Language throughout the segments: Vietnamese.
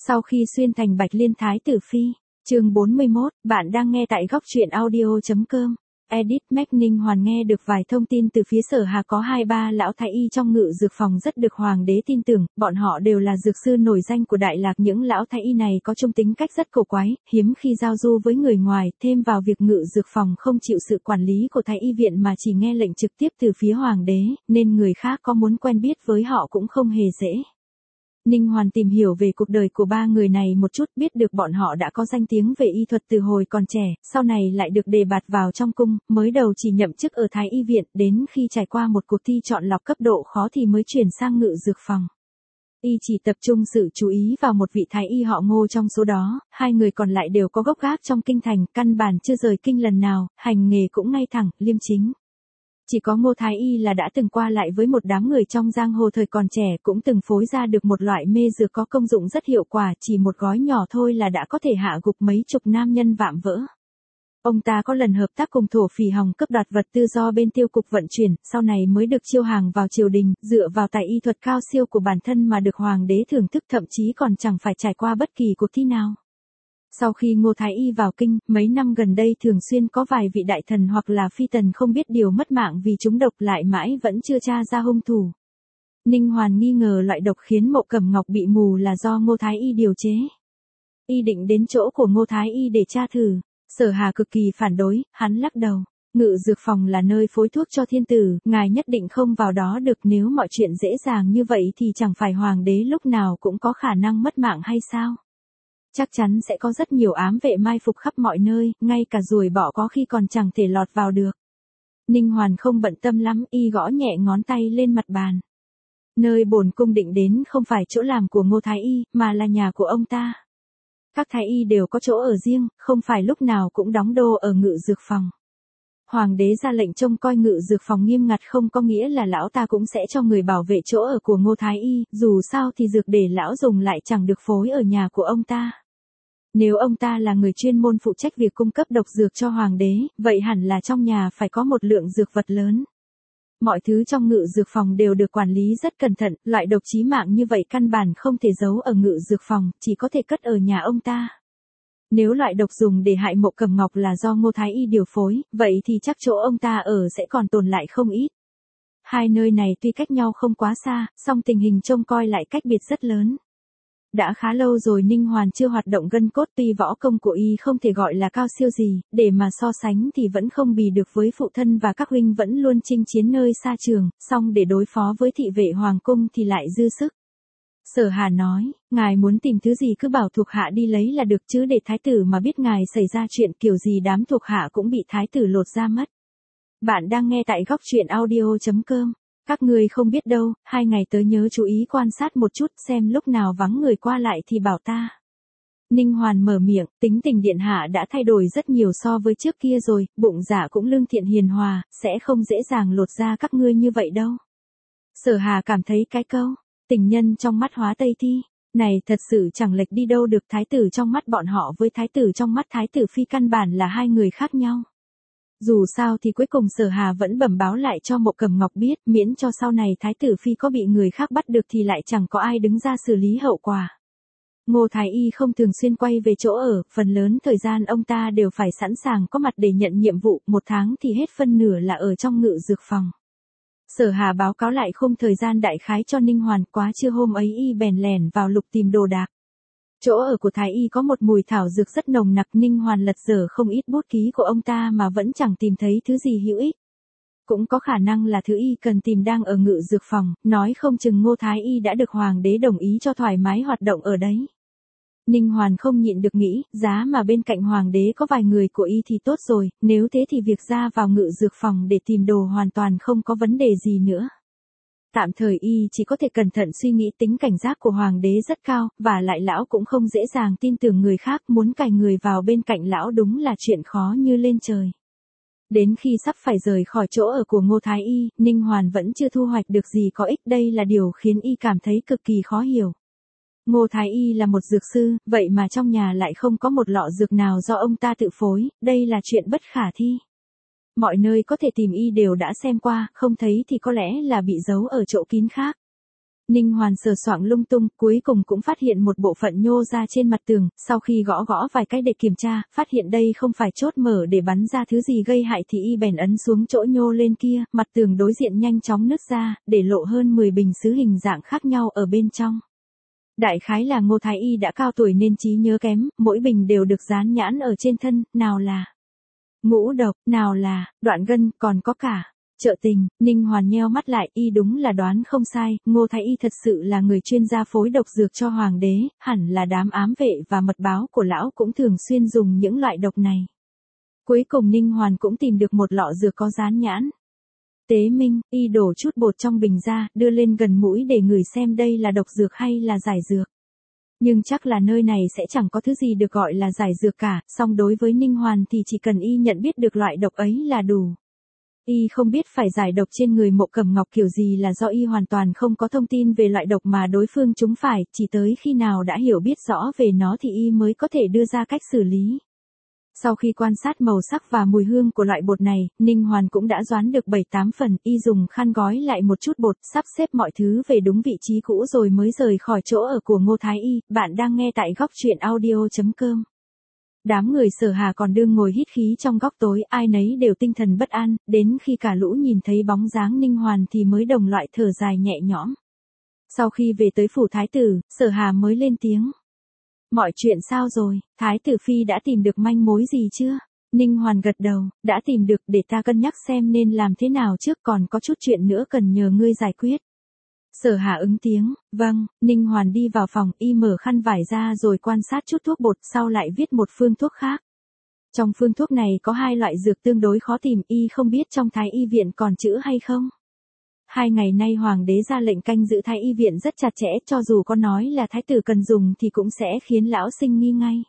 Sau khi xuyên thành Bạch Liên Thái tử phi, chương 41, bạn đang nghe tại góc truyện audio.com. Edit Mac. Ninh Hoàn nghe được vài thông tin từ phía Sở Hà có 2-3 lão thái y trong ngự dược phòng rất được hoàng đế tin tưởng, bọn họ đều là dược sư nổi danh của Đại Lạc. Những lão thái y này có chung tính cách rất cổ quái, hiếm khi giao du với người ngoài, thêm vào việc ngự dược phòng không chịu sự quản lý của thái y viện mà chỉ nghe lệnh trực tiếp từ phía hoàng đế, nên người khác có muốn quen biết với họ cũng không hề dễ. Ninh Hoàn tìm hiểu về cuộc đời của ba người này một chút, biết được bọn họ đã có danh tiếng về y thuật từ hồi còn trẻ, sau này lại được đề bạt vào trong cung, mới đầu chỉ nhậm chức ở Thái y viện, đến khi trải qua một cuộc thi chọn lọc cấp độ khó thì mới chuyển sang ngự dược phòng. Y chỉ tập trung sự chú ý vào một vị thái y họ Ngô trong số đó, hai người còn lại đều có gốc gác trong kinh thành, căn bản chưa rời kinh lần nào, hành nghề cũng ngay thẳng, liêm chính. Chỉ có Ngô Thái Y là đã từng qua lại với một đám người trong giang hồ thời còn trẻ, cũng từng phối ra được một loại mê dược có công dụng rất hiệu quả, chỉ một gói nhỏ thôi là đã có thể hạ gục mấy chục nam nhân vạm vỡ. Ông ta có lần hợp tác cùng Thổ Phỉ Hòng cướp đoạt vật tư do bên Tiêu cục vận chuyển, sau này mới được chiêu hàng vào triều đình, dựa vào tài y thuật cao siêu của bản thân mà được hoàng đế thưởng thức, thậm chí còn chẳng phải trải qua bất kỳ cuộc thi nào. Sau khi Ngô Thái Y vào kinh, mấy năm gần đây thường xuyên có vài vị đại thần hoặc là phi tần không biết điều mất mạng vì trúng độc, lại mãi vẫn chưa tra ra hung thủ. Ninh Hoàn nghi ngờ loại độc khiến Mộ Cẩm Ngọc bị mù là do Ngô Thái Y điều chế. Y định đến chỗ của Ngô Thái Y để tra thử. Sở Hà cực kỳ phản đối, hắn lắc đầu. Ngự dược phòng là nơi phối thuốc cho thiên tử, ngài nhất định không vào đó được. Nếu mọi chuyện dễ dàng như vậy thì chẳng phải hoàng đế lúc nào cũng có khả năng mất mạng hay sao? Chắc chắn sẽ có rất nhiều ám vệ mai phục khắp mọi nơi, ngay cả ruồi bọ có khi còn chẳng thể lọt vào được. Ninh Hoàn không bận tâm lắm, y gõ nhẹ ngón tay lên mặt bàn. Nơi bổn cung định đến không phải chỗ làm của Ngô Thái Y, mà là nhà của ông ta. Các thái y đều có chỗ ở riêng, không phải lúc nào cũng đóng đô ở ngự dược phòng. Hoàng đế ra lệnh trông coi ngự dược phòng nghiêm ngặt không có nghĩa là lão ta cũng sẽ cho người bảo vệ chỗ ở của Ngô Thái Y, dù sao thì dược để lão dùng lại chẳng được phối ở nhà của ông ta. Nếu ông ta là người chuyên môn phụ trách việc cung cấp độc dược cho hoàng đế, vậy hẳn là trong nhà phải có một lượng dược vật lớn. Mọi thứ trong ngự dược phòng đều được quản lý rất cẩn thận, loại độc chí mạng như vậy căn bản không thể giấu ở ngự dược phòng, chỉ có thể cất ở nhà ông ta. Nếu loại độc dùng để hại Mộ Cẩm Ngọc là do Ngô Thái Y điều phối, vậy thì chắc chỗ ông ta ở sẽ còn tồn lại không ít. Hai nơi này tuy cách nhau không quá xa, song tình hình trông coi lại cách biệt rất lớn. Đã khá lâu rồi Ninh Hoàn chưa hoạt động gân cốt, tuy võ công của y không thể gọi là cao siêu gì, để mà so sánh thì vẫn không bì được với phụ thân và các huynh vẫn luôn chinh chiến nơi xa trường, song để đối phó với thị vệ hoàng cung thì lại dư sức. Sở Hà nói, ngài muốn tìm thứ gì cứ bảo thuộc hạ đi lấy là được, chứ để thái tử mà biết ngài xảy ra chuyện kiểu gì đám thuộc hạ cũng bị thái tử lột ra mất. Bạn đang nghe tại góc truyện audio.com. Các ngươi không biết đâu, 2 ngày tới nhớ chú ý quan sát một chút, xem lúc nào vắng người qua lại thì bảo ta. Ninh Hoàn mở miệng, tính tình điện hạ đã thay đổi rất nhiều so với trước kia rồi, bụng dạ cũng lương thiện hiền hòa, sẽ không dễ dàng lột ra các ngươi như vậy đâu. Sở Hà cảm thấy cái câu, tình nhân trong mắt hóa Tây Thi, này thật sự chẳng lệch đi đâu được. Thái tử trong mắt bọn họ với thái tử trong mắt thái tử phi căn bản là hai người khác nhau. Dù sao thì cuối cùng Sở Hà vẫn bẩm báo lại cho Mộ Cẩm Ngọc biết, miễn cho sau này thái tử phi có bị người khác bắt được thì lại chẳng có ai đứng ra xử lý hậu quả. Ngô Thái Y không thường xuyên quay về chỗ ở, phần lớn thời gian ông ta đều phải sẵn sàng có mặt để nhận nhiệm vụ, 1 tháng thì hết phân nửa là ở trong ngự dược phòng. Sở Hà báo cáo lại khung thời gian đại khái cho Ninh Hoàn, quá trưa hôm ấy y bèn lẻn vào lục tìm đồ đạc. Chỗ ở của Thái Y có một mùi thảo dược rất nồng nặc, Ninh Hoàn lật dở không ít bút ký của ông ta mà vẫn chẳng tìm thấy thứ gì hữu ích. Cũng có khả năng là thứ y cần tìm đang ở ngự dược phòng, nói không chừng Ngô Thái Y đã được hoàng đế đồng ý cho thoải mái hoạt động ở đấy. Ninh Hoàn không nhịn được nghĩ, giá mà bên cạnh hoàng đế có vài người của y thì tốt rồi, nếu thế thì việc ra vào ngự dược phòng để tìm đồ hoàn toàn không có vấn đề gì nữa. Tạm thời y chỉ có thể cẩn thận suy nghĩ, tính cảnh giác của hoàng đế rất cao, và lại lão cũng không dễ dàng tin tưởng người khác, muốn cài người vào bên cạnh lão đúng là chuyện khó như lên trời. Đến khi sắp phải rời khỏi chỗ ở của Ngô Thái Y, Ninh Hoàn vẫn chưa thu hoạch được gì có ích, đây là điều khiến y cảm thấy cực kỳ khó hiểu. Ngô Thái Y là một dược sư, vậy mà trong nhà lại không có một lọ dược nào do ông ta tự phối, đây là chuyện bất khả thi. Mọi nơi có thể tìm y đều đã xem qua, không thấy thì có lẽ là bị giấu ở chỗ kín khác. Ninh Hoàn sờ soạng lung tung, cuối cùng cũng phát hiện một bộ phận nhô ra trên mặt tường, sau khi gõ gõ vài cái để kiểm tra, phát hiện đây không phải chốt mở để bắn ra thứ gì gây hại thì y bèn ấn xuống chỗ nhô lên kia, mặt tường đối diện nhanh chóng nứt ra, để lộ hơn 10 bình sứ hình dạng khác nhau ở bên trong. Đại khái là Ngô Thái Y đã cao tuổi nên trí nhớ kém, mỗi bình đều được dán nhãn ở trên thân, nào là ngũ độc, nào là đoạn gân, còn có cả trợ tình. Ninh Hoàn nheo mắt lại, y đúng là đoán không sai, Ngô Thái Y thật sự là người chuyên gia phối độc dược cho hoàng đế, hẳn là đám ám vệ và mật báo của lão cũng thường xuyên dùng những loại độc này. Cuối cùng Ninh Hoàn cũng tìm được một lọ dược có dán nhãn. Tế Minh, y đổ chút bột trong bình ra, đưa lên gần mũi để ngửi xem đây là độc dược hay là giải dược. Nhưng chắc là nơi này sẽ chẳng có thứ gì được gọi là giải dược cả, song đối với Ninh Hoàn thì chỉ cần y nhận biết được loại độc ấy là đủ. Y không biết phải giải độc trên người Mộ Cẩm Ngọc kiểu gì là do y hoàn toàn không có thông tin về loại độc mà đối phương trúng phải, chỉ tới khi nào đã hiểu biết rõ về nó thì y mới có thể đưa ra cách xử lý. Sau khi quan sát màu sắc và mùi hương của loại bột này, Ninh Hoàn cũng đã đoán được 7-8 phần, y dùng khăn gói lại một chút bột, sắp xếp mọi thứ về đúng vị trí cũ rồi mới rời khỏi chỗ ở của Ngô Thái Y. Bạn đang nghe tại góc truyện audio.com. Đám người Sở Hà còn đương ngồi hít khí trong góc tối, ai nấy đều tinh thần bất an, đến khi cả lũ nhìn thấy bóng dáng Ninh Hoàn thì mới đồng loại thở dài nhẹ nhõm. Sau khi về tới phủ thái tử, Sở Hà mới lên tiếng. Mọi chuyện sao rồi, thái tử phi đã tìm được manh mối gì chưa? Ninh Hoàn gật đầu, đã tìm được, để ta cân nhắc xem nên làm thế nào trước, còn có chút chuyện nữa cần nhờ ngươi giải quyết. Sở Hà ứng tiếng, vâng. Ninh Hoàn đi vào phòng, y mở khăn vải ra rồi quan sát chút thuốc bột, sau lại viết một phương thuốc khác. Trong phương thuốc này có 2 loại dược tương đối khó tìm, y không biết trong thái y viện còn chữ hay không. 2 ngày nay hoàng đế ra lệnh canh giữ thái y viện rất chặt chẽ, cho dù có nói là thái tử cần dùng thì cũng sẽ khiến lão sinh nghi ngay.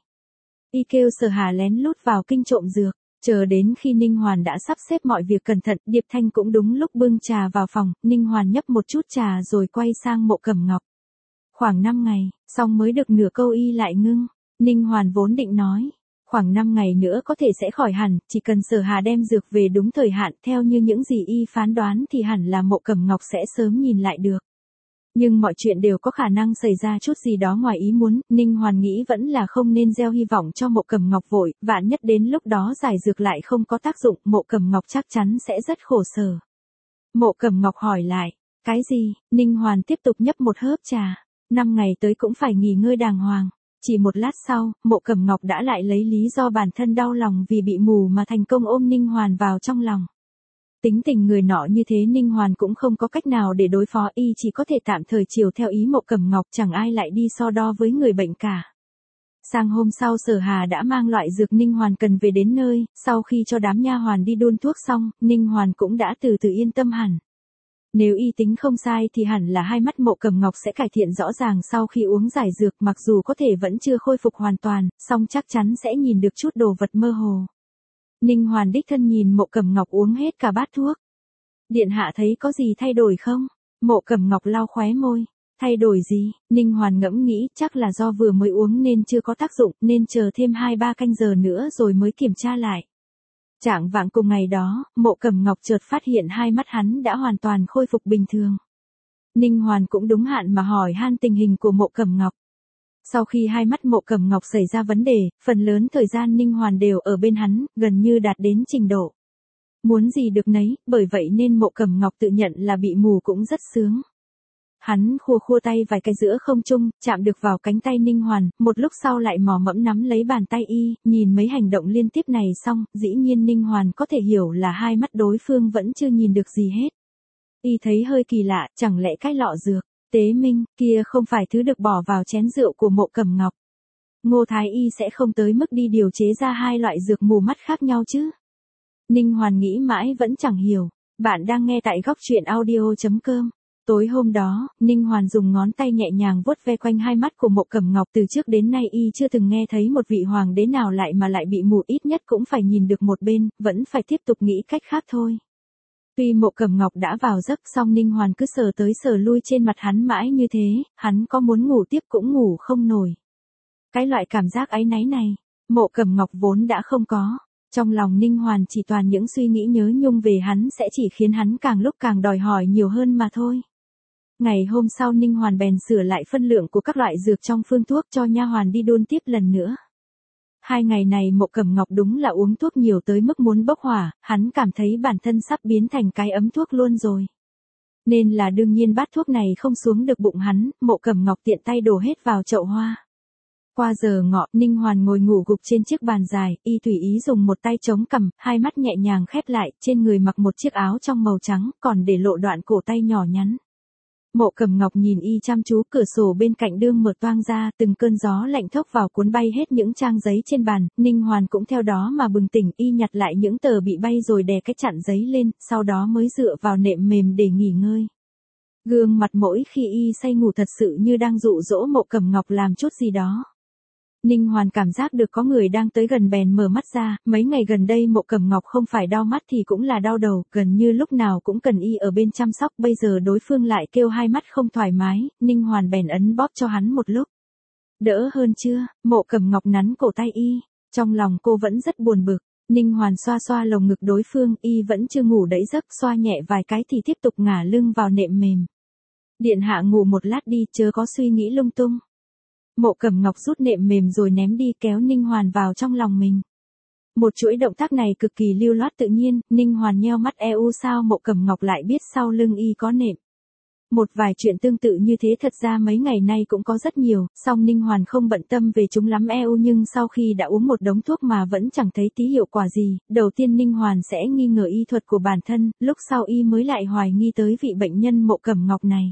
Y kêu Sở Hà lén lút vào kinh trộm dược. Chờ đến khi Ninh Hoàn đã sắp xếp mọi việc cẩn thận, Điệp Thanh cũng đúng lúc bưng trà vào phòng, Ninh Hoàn nhấp một chút trà rồi quay sang Mộ Cẩm Ngọc. Khoảng 5 ngày, xong mới được nửa câu y lại ngưng. Ninh Hoàn vốn định nói, khoảng 5 ngày nữa có thể sẽ khỏi hẳn, chỉ cần Sở Hà đem dược về đúng thời hạn theo như những gì y phán đoán thì hẳn là Mộ Cẩm Ngọc sẽ sớm nhìn lại được. Nhưng mọi chuyện đều có khả năng xảy ra chút gì đó ngoài ý muốn, Ninh Hoàn nghĩ vẫn là không nên gieo hy vọng cho Mộ Cẩm Ngọc vội, vạn nhất đến lúc đó giải dược lại không có tác dụng, Mộ Cẩm Ngọc chắc chắn sẽ rất khổ sở. Mộ Cẩm Ngọc hỏi lại, cái gì? Ninh Hoàn tiếp tục nhấp một hớp trà, 5 ngày tới cũng phải nghỉ ngơi đàng hoàng. Chỉ một lát sau, Mộ Cẩm Ngọc đã lại lấy lý do bản thân đau lòng vì bị mù mà thành công ôm Ninh Hoàn vào trong lòng. Tính tình người nọ như thế Ninh Hoàn cũng không có cách nào để đối phó, y chỉ có thể tạm thời chiều theo ý Mộ Cẩm Ngọc, chẳng ai lại đi so đo với người bệnh cả. Sang hôm sau Sở Hà đã mang loại dược Ninh Hoàn cần về đến nơi, sau khi cho đám nha hoàn đi đun thuốc xong, Ninh Hoàn cũng đã từ từ yên tâm hẳn. Nếu y tính không sai thì hẳn là 2 mắt Mộ Cẩm Ngọc sẽ cải thiện rõ ràng sau khi uống giải dược, mặc dù có thể vẫn chưa khôi phục hoàn toàn, song chắc chắn sẽ nhìn được chút đồ vật mơ hồ. Ninh Hoàn đích thân nhìn Mộ Cẩm Ngọc uống hết cả bát thuốc. Điện hạ thấy có gì thay đổi không? Mộ Cẩm Ngọc lau khóe môi. Thay đổi gì? Ninh Hoàn ngẫm nghĩ, chắc là do vừa mới uống nên chưa có tác dụng, nên chờ thêm 2-3 canh giờ nữa rồi mới kiểm tra lại. Chạng vạng cùng ngày đó, Mộ Cẩm Ngọc chợt phát hiện 2 mắt hắn đã hoàn toàn khôi phục bình thường. Ninh Hoàn cũng đúng hạn mà hỏi han tình hình của Mộ Cẩm Ngọc. Sau khi 2 mắt Mộ Cẩm Ngọc xảy ra vấn đề, phần lớn thời gian Ninh Hoàn đều ở bên hắn, gần như đạt đến trình độ muốn gì được nấy, bởi vậy nên Mộ Cẩm Ngọc tự nhận là bị mù cũng rất sướng. Hắn khua khua tay vài cái giữa không trung, chạm được vào cánh tay Ninh Hoàn, một lúc sau lại mò mẫm nắm lấy bàn tay y, nhìn mấy hành động liên tiếp này xong, dĩ nhiên Ninh Hoàn có thể hiểu là 2 mắt đối phương vẫn chưa nhìn được gì hết. Y thấy hơi kỳ lạ, chẳng lẽ cái lọ dược Tế Minh kia không phải thứ được bỏ vào chén rượu của Mộ Cẩm Ngọc. Ngô Thái Y sẽ không tới mức đi điều chế ra 2 loại dược mù mắt khác nhau chứ? Ninh Hoàn nghĩ mãi vẫn chẳng hiểu. Bạn đang nghe tại góc truyện audio.com. Tối hôm đó, Ninh Hoàn dùng ngón tay nhẹ nhàng vuốt ve quanh 2 mắt của Mộ Cẩm Ngọc, từ trước đến nay y chưa từng nghe thấy một vị hoàng đế nào lại bị mù, ít nhất cũng phải nhìn được một bên, vẫn phải tiếp tục nghĩ cách khác thôi. Tuy Mộ Cẩm Ngọc đã vào giấc, song Ninh Hoàn cứ sờ tới sờ lui trên mặt hắn mãi như thế, hắn có muốn ngủ tiếp cũng ngủ không nổi. Cái loại cảm giác áy náy này, Mộ Cẩm Ngọc vốn đã không có. Trong lòng Ninh Hoàn chỉ toàn những suy nghĩ nhớ nhung về hắn sẽ chỉ khiến hắn càng lúc càng đòi hỏi nhiều hơn mà thôi. Ngày hôm sau Ninh Hoàn bèn sửa lại phân lượng của các loại dược trong phương thuốc cho nha hoàn đi đôn tiếp lần nữa. 2 ngày này Mộ Cẩm Ngọc đúng là uống thuốc nhiều tới mức muốn bốc hỏa, hắn cảm thấy bản thân sắp biến thành cái ấm thuốc luôn rồi. Nên là đương nhiên bát thuốc này không xuống được bụng hắn, Mộ Cẩm Ngọc tiện tay đổ hết vào chậu hoa. Qua giờ ngọ, Ninh Hoàn ngồi ngủ gục trên chiếc bàn dài, y tùy ý dùng một tay chống cằm, hai mắt nhẹ nhàng khép lại, trên người mặc một chiếc áo trong màu trắng, còn để lộ đoạn cổ tay nhỏ nhắn. Mộ Cẩm Ngọc nhìn y chăm chú, cửa sổ bên cạnh đương mở toang ra, từng cơn gió lạnh thốc vào cuốn bay hết những trang giấy trên bàn, Ninh Hoàn cũng theo đó mà bừng tỉnh, y nhặt lại những tờ bị bay rồi đè cái chặn giấy lên, sau đó mới dựa vào nệm mềm để nghỉ ngơi. Gương mặt mỗi khi y say ngủ thật sự như đang dụ dỗ Mộ Cẩm Ngọc làm chút gì đó. Ninh Hoàn cảm giác được có người đang tới gần bèn mở mắt ra, mấy ngày gần đây Mộ Cẩm Ngọc không phải đau mắt thì cũng là đau đầu, gần như lúc nào cũng cần y ở bên chăm sóc, bây giờ đối phương lại kêu hai mắt không thoải mái, Ninh Hoàn bèn ấn bóp cho hắn một lúc. Đỡ hơn chưa? Mộ Cẩm Ngọc nắn cổ tay y, trong lòng cô vẫn rất buồn bực. Ninh Hoàn xoa xoa lồng ngực đối phương, y vẫn chưa ngủ đẫy giấc, xoa nhẹ vài cái thì tiếp tục ngả lưng vào nệm mềm. Điện hạ ngủ một lát đi, chớ có suy nghĩ lung tung. Mộ Cẩm Ngọc rút nệm mềm rồi ném đi, kéo Ninh Hoàn vào trong lòng mình. Một chuỗi động tác này cực kỳ lưu loát tự nhiên, Ninh Hoàn nheo mắt sao Mộ Cẩm Ngọc lại biết sau lưng y có nệm. Một vài chuyện tương tự như thế thật ra mấy ngày nay cũng có rất nhiều, song Ninh Hoàn không bận tâm về chúng lắm nhưng sau khi đã uống một đống thuốc mà vẫn chẳng thấy tí hiệu quả gì, đầu tiên Ninh Hoàn sẽ nghi ngờ y thuật của bản thân, lúc sau y mới lại hoài nghi tới vị bệnh nhân Mộ Cẩm Ngọc này.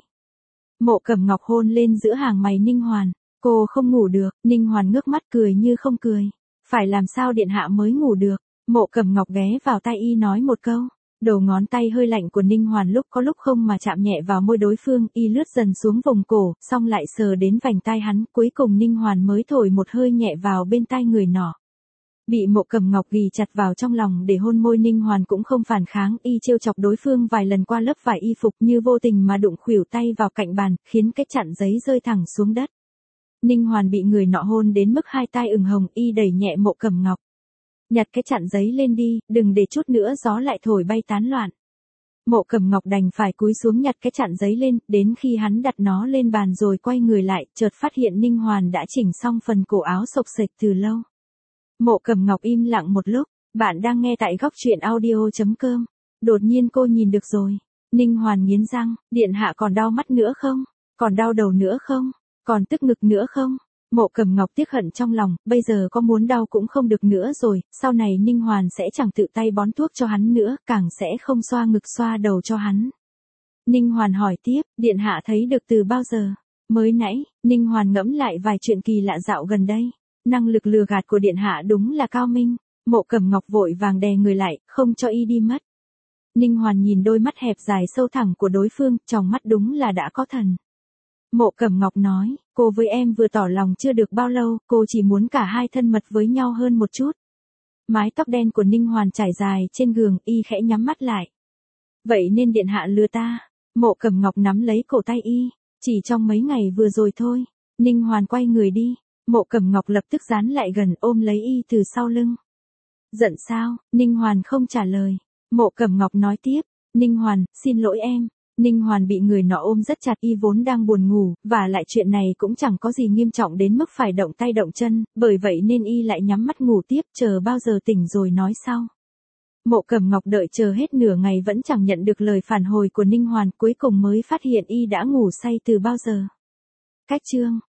Mộ Cẩm Ngọc hôn lên giữa hàng mày Ninh Hoàn. Cô không ngủ được, Ninh Hoàn ngước mắt cười như không cười. Phải làm sao điện hạ mới ngủ được? Mộ Cẩm Ngọc ghé vào tai y nói một câu. Đầu ngón tay hơi lạnh của Ninh Hoàn lúc có lúc không mà chạm nhẹ vào môi đối phương, y lướt dần xuống vùng cổ, xong lại sờ đến vành tai hắn, cuối cùng Ninh Hoàn mới thổi một hơi nhẹ vào bên tai người nọ. Bị Mộ Cẩm Ngọc ghì chặt vào trong lòng để hôn môi, Ninh Hoàn cũng không phản kháng, y trêu chọc đối phương vài lần qua lớp vải y phục, như vô tình mà đụng khuỷu tay vào cạnh bàn, khiến cái chặn giấy rơi thẳng xuống đất. Ninh Hoàn bị người nọ hôn đến mức hai tai ửng hồng, y đẩy nhẹ Mộ Cẩm Ngọc. Nhặt cái chặn giấy lên đi, đừng để chút nữa gió lại thổi bay tán loạn. Mộ Cẩm Ngọc đành phải cúi xuống nhặt cái chặn giấy lên, đến khi hắn đặt nó lên bàn rồi quay người lại, chợt phát hiện Ninh Hoàn đã chỉnh xong phần cổ áo xộc xệch từ lâu. Mộ Cẩm Ngọc im lặng một lúc, bạn đang nghe tại góc truyện audio.com. Đột nhiên cô nhìn được rồi. Ninh Hoàn nghiến răng, điện hạ còn đau mắt nữa không? Còn đau đầu nữa không? Còn tức ngực nữa không? Mộ Cẩm Ngọc tiếc hận trong lòng, bây giờ có muốn đau cũng không được nữa rồi, sau này Ninh Hoàn sẽ chẳng tự tay bón thuốc cho hắn nữa, càng sẽ không xoa ngực xoa đầu cho hắn. Ninh Hoàn hỏi tiếp, điện hạ thấy được từ bao giờ? Mới nãy, Ninh Hoàn ngẫm lại vài chuyện kỳ lạ dạo gần đây. Năng lực lừa gạt của điện hạ đúng là cao minh. Mộ Cẩm Ngọc vội vàng đè người lại, không cho y đi mất. Ninh Hoàn nhìn đôi mắt hẹp dài sâu thẳm của đối phương, trong mắt đúng là đã có thần. Mộ Cẩm Ngọc nói, cô với em vừa tỏ lòng chưa được bao lâu, cô chỉ muốn cả hai thân mật với nhau hơn một chút. Mái tóc đen của Ninh Hoàn trải dài trên gường, y khẽ nhắm mắt lại. Vậy nên điện hạ lừa ta. Mộ Cẩm Ngọc nắm lấy cổ tay y, chỉ trong mấy ngày vừa rồi thôi. Ninh Hoàn quay người đi, Mộ Cẩm Ngọc lập tức dán lại gần ôm lấy y từ sau lưng. Giận sao? Ninh Hoàn không trả lời. Mộ Cẩm Ngọc nói tiếp, Ninh Hoàn, xin lỗi em. Ninh Hoàn bị người nọ ôm rất chặt, y vốn đang buồn ngủ, và lại chuyện này cũng chẳng có gì nghiêm trọng đến mức phải động tay động chân, bởi vậy nên y lại nhắm mắt ngủ tiếp, chờ bao giờ tỉnh rồi nói sau. Mộ Cẩm Ngọc đợi chờ hết nửa ngày vẫn chẳng nhận được lời phản hồi của Ninh Hoàn, cuối cùng mới phát hiện y đã ngủ say từ bao giờ. Cách chương